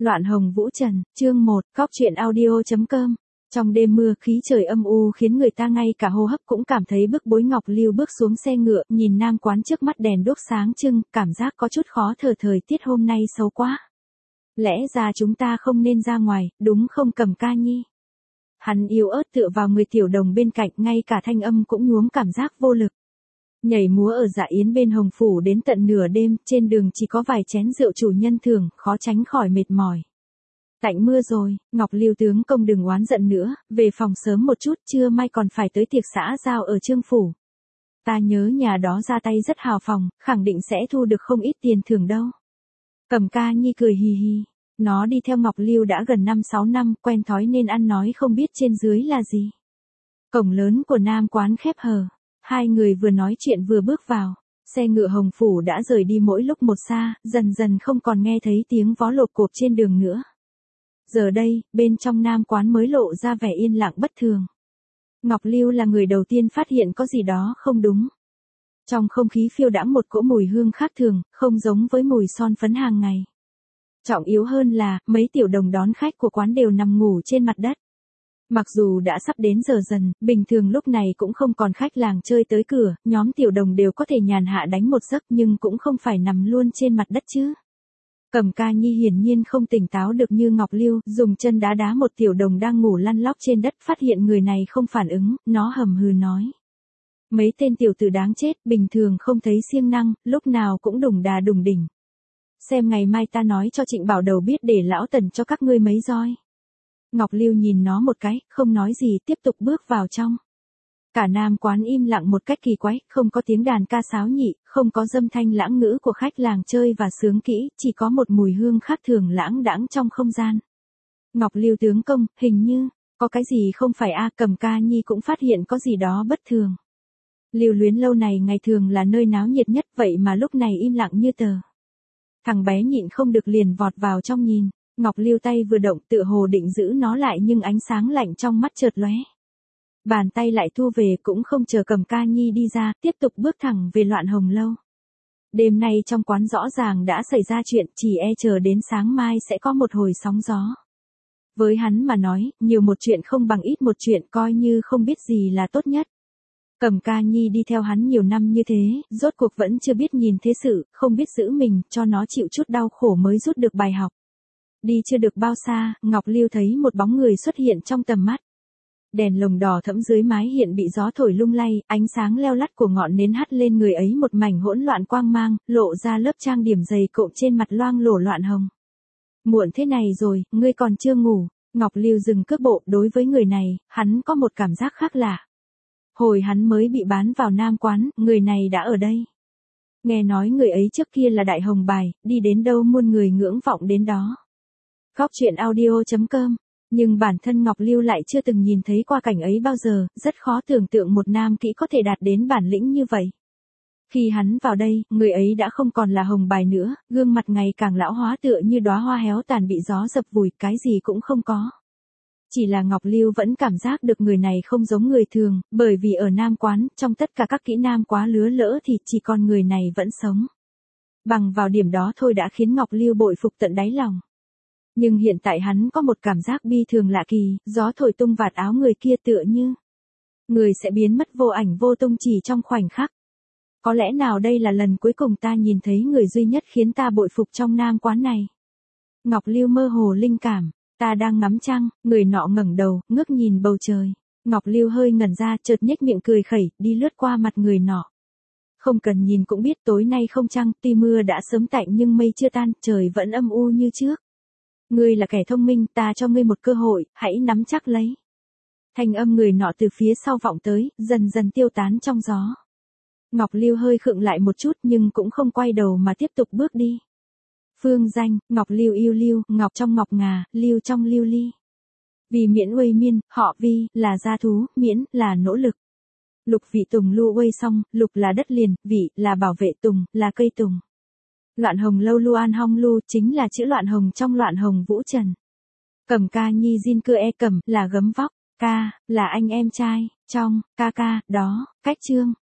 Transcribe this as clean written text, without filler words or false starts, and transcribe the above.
Loạn hồng vũ trần, chương 1, Cóc truyện audio.com. Trong đêm mưa khí trời âm u khiến người ta ngay cả hô hấp cũng cảm thấy bức bối. Ngọc Lưu bước xuống xe ngựa, nhìn nam quán trước mắt đèn đuốc sáng trưng, cảm giác có chút khó thở, thời tiết hôm nay xấu quá. Lẽ ra chúng ta không nên ra ngoài, đúng không Cầm Ca Nhi? Hắn yếu ớt tựa vào người tiểu đồng bên cạnh, ngay cả thanh âm cũng nhuốm cảm giác vô lực. Nhảy múa ở dạ yến bên Hồng Phủ đến tận nửa đêm, trên đường chỉ có vài chén rượu chủ nhân thưởng, khó tránh khỏi mệt mỏi. Tạnh mưa rồi, Ngọc Lưu tướng công đừng oán giận nữa, về phòng sớm một chút, trưa mai còn phải tới tiệc xã giao ở Trương Phủ. Ta nhớ nhà đó ra tay rất hào phóng, khẳng định sẽ thu được không ít tiền thưởng đâu. Cầm Ca Nhi cười hì hì, nó đi theo Ngọc Lưu đã gần 5-6 năm, quen thói nên ăn nói không biết trên dưới là gì. Cổng lớn của nam quán khép hờ. Hai người vừa nói chuyện vừa bước vào, xe ngựa Hồng Phủ đã rời đi mỗi lúc một xa, dần dần không còn nghe thấy tiếng vó lộp cộp trên đường nữa. Giờ đây, bên trong nam quán mới lộ ra vẻ yên lặng bất thường. Ngọc Lưu là người đầu tiên phát hiện có gì đó không đúng. Trong không khí phiêu đãng một cỗ mùi hương khác thường, không giống với mùi son phấn hàng ngày. Trọng yếu hơn là, mấy tiểu đồng đón khách của quán đều nằm ngủ trên mặt đất. Mặc dù đã sắp đến giờ dần, bình thường lúc này cũng không còn khách làng chơi tới cửa, nhóm tiểu đồng đều có thể nhàn hạ đánh một giấc nhưng cũng không phải nằm luôn trên mặt đất chứ. Cầm Ca Nhi hiển nhiên không tỉnh táo được như Ngọc Lưu, dùng chân đá đá một tiểu đồng đang ngủ lăn lóc trên đất, phát hiện người này không phản ứng, nó hầm hừ nói. Mấy tên tiểu tử đáng chết, bình thường không thấy siêng năng, lúc nào cũng đùng đà đùng đỉnh. Xem ngày mai ta nói cho Trịnh Bảo Đầu biết để lão Tần cho các ngươi mấy roi. Ngọc Lưu nhìn nó một cái, không nói gì, tiếp tục bước vào trong. Cả nam quán im lặng một cách kỳ quái, không có tiếng đàn ca sáo nhị, không có dâm thanh lãng ngữ của khách làng chơi và sướng kỹ, chỉ có một mùi hương khác thường lãng đãng trong không gian. Ngọc Lưu tướng công, hình như, có cái gì không phải a? Cầm Ca Nhi cũng phát hiện có gì đó bất thường. Lưu Luyến lâu này ngày thường là nơi náo nhiệt nhất, vậy mà lúc này im lặng như tờ. Thằng bé nhịn không được liền vọt vào trong nhìn. Ngọc Lưu tay vừa động, tựa hồ định giữ nó lại nhưng ánh sáng lạnh trong mắt chợt lóe. Bàn tay lại thu về, cũng không chờ Cầm Ca Nhi đi ra, tiếp tục bước thẳng về Loạn Hồng lâu. Đêm nay trong quán rõ ràng đã xảy ra chuyện, chỉ e chờ đến sáng mai sẽ có một hồi sóng gió. Với hắn mà nói, nhiều một chuyện không bằng ít một chuyện, coi như không biết gì là tốt nhất. Cầm Ca Nhi đi theo hắn nhiều năm như thế, rốt cuộc vẫn chưa biết nhìn thế sự, không biết giữ mình, cho nó chịu chút đau khổ mới rút được bài học. Đi chưa được bao xa, Ngọc Lưu thấy một bóng người xuất hiện trong tầm mắt. Đèn lồng đỏ thẫm dưới mái hiện bị gió thổi lung lay, ánh sáng leo lắt của ngọn nến hắt lên người ấy một mảnh hỗn loạn quang mang, lộ ra lớp trang điểm dày cộm trên mặt loang lổ loạn hồng. Muộn thế này rồi, ngươi còn chưa ngủ. Ngọc Lưu dừng cước bộ, đối với người này, hắn có một cảm giác khác lạ. Hồi hắn mới bị bán vào nam quán, người này đã ở đây. Nghe nói người ấy trước kia là đại hồng bài, đi đến đâu muôn người ngưỡng vọng đến đó. Cóc truyện audio.com. Nhưng bản thân Ngọc Lưu lại chưa từng nhìn thấy qua cảnh ấy bao giờ, rất khó tưởng tượng một nam kỹ có thể đạt đến bản lĩnh như vậy. Khi hắn vào đây, người ấy đã không còn là hồng bài nữa, gương mặt ngày càng lão hóa tựa như đóa hoa héo tàn bị gió dập vùi, cái gì cũng không có. Chỉ là Ngọc Lưu vẫn cảm giác được người này không giống người thường, bởi vì ở nam quán, trong tất cả các kỹ nam quá lứa lỡ thì chỉ còn người này vẫn sống. Bằng vào điểm đó thôi đã khiến Ngọc Lưu bội phục tận đáy lòng. Nhưng hiện tại hắn có một cảm giác bi thường lạ kỳ, gió thổi tung vạt áo người kia tựa như người sẽ biến mất vô ảnh vô tung chỉ trong khoảnh khắc. Có lẽ nào đây là lần cuối cùng ta nhìn thấy người duy nhất khiến ta bội phục trong nam quán này. Ngọc Lưu mơ hồ linh cảm, ta đang ngắm trăng, người nọ ngẩng đầu, ngước nhìn bầu trời. Ngọc Lưu hơi ngẩn ra, chợt nhếch miệng cười khẩy, đi lướt qua mặt người nọ. Không cần nhìn cũng biết tối nay không trăng, tuy mưa đã sớm tạnh nhưng mây chưa tan, trời vẫn âm u như trước. Ngươi là kẻ thông minh, ta cho ngươi một cơ hội, hãy nắm chắc lấy. Thanh âm người nọ từ phía sau vọng tới, dần dần tiêu tán trong gió. Ngọc Lưu hơi khựng lại một chút nhưng cũng không quay đầu mà tiếp tục bước đi. Phương danh, Ngọc Lưu yêu lưu, ngọc trong ngọc ngà, lưu trong lưu ly. Vì miễn uây miên, họ Vi, là gia thú, miễn, là nỗ lực. Lục vị tùng lưu uây xong, lục là đất liền, vị, là bảo vệ tùng, là cây tùng. Loạn hồng lâu lu an hong lu, chính là chữ loạn hồng trong loạn hồng vũ trần. Cầm Ca Nhi Jin cưa e cầm, là gấm vóc. Ca, là anh em trai. Trong, ca ca, đó, cách chương.